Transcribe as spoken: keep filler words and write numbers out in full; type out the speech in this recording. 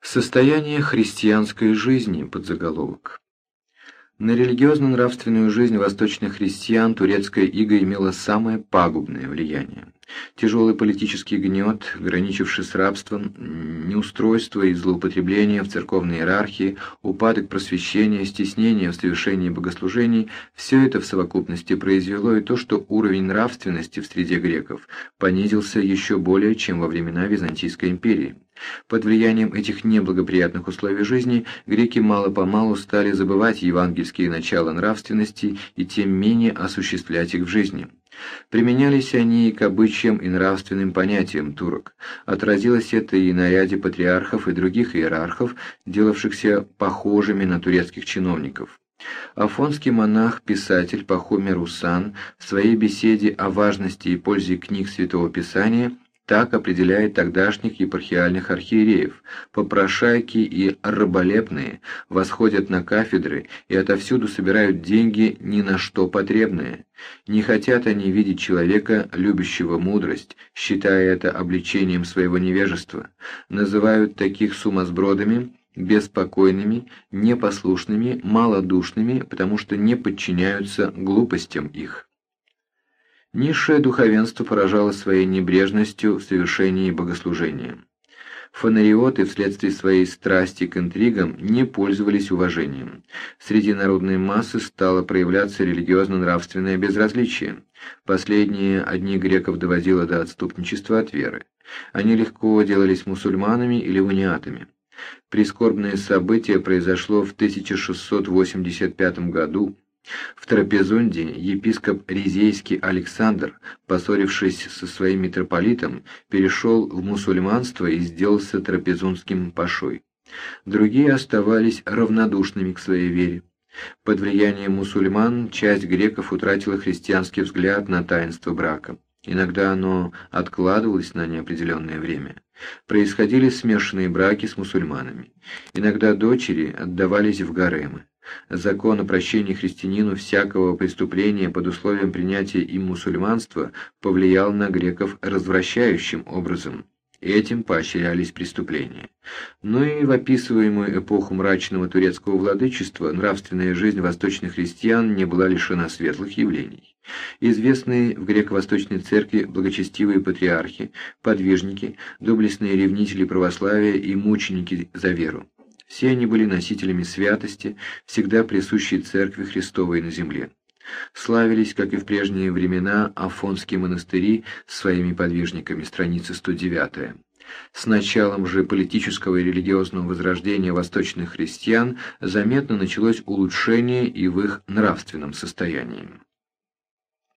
Состояние христианской жизни. Подзаголовок. На религиозно-нравственную жизнь восточных христиан турецкая ига имела самое пагубное влияние. Тяжелый политический гнет, граничивший с рабством, неустройство и злоупотребление в церковной иерархии, упадок просвещения, стеснение в совершении богослужений – все это в совокупности произвело и то, что уровень нравственности в среде греков понизился еще более, чем во времена Византийской империи. Под влиянием этих неблагоприятных условий жизни греки мало-помалу стали забывать евангельские начала нравственности и тем менее осуществлять их в жизни. Применялись они и к обычаям и нравственным понятиям турок. Отразилось это и на ряде патриархов и других иерархов, делавшихся похожими на турецких чиновников. Афонский монах-писатель Пахомий Русан в своей беседе о важности и пользе книг Святого Писания так определяет тогдашних епархиальных архиереев: попрошайки и раболепные восходят на кафедры и отовсюду собирают деньги ни на что потребные. Не хотят они видеть человека, любящего мудрость, считая это обличением своего невежества. Называют таких сумасбродами, беспокойными, непослушными, малодушными, потому что не подчиняются глупостям их. Низшее духовенство поражало своей небрежностью в совершении богослужения. Фонариоты вследствие своей страсти к интригам не пользовались уважением. Среди народной массы стало проявляться религиозно-нравственное безразличие. Последнее одних греков доводило до отступничества от веры. Они легко делались мусульманами или униатами. Прискорбное событие произошло в тысяча шестьсот восемьдесят пятом году. В Трапезунде епископ Ризейский Александр, поссорившись со своим митрополитом, перешел в мусульманство и сделался трапезундским пашой. Другие оставались равнодушными к своей вере. Под влиянием мусульман часть греков утратила христианский взгляд на таинство брака. Иногда оно откладывалось на неопределенное время. Происходили смешанные браки с мусульманами. Иногда дочери отдавались в гаремы. Закон о прощении христианину всякого преступления под условием принятия им мусульманства повлиял на греков развращающим образом. Этим поощрялись преступления. Но и в описываемую эпоху мрачного турецкого владычества нравственная жизнь восточных христиан не была лишена светлых явлений. Известные в греко-восточной церкви благочестивые патриархи, подвижники, доблестные ревнители православия и мученики за веру. Все они были носителями святости, всегда присущей Церкви Христовой на земле. Славились, как и в прежние времена, афонские монастыри с своими подвижниками, страница сто девятая. С началом же политического и религиозного возрождения восточных христиан заметно началось улучшение и в их нравственном состоянии.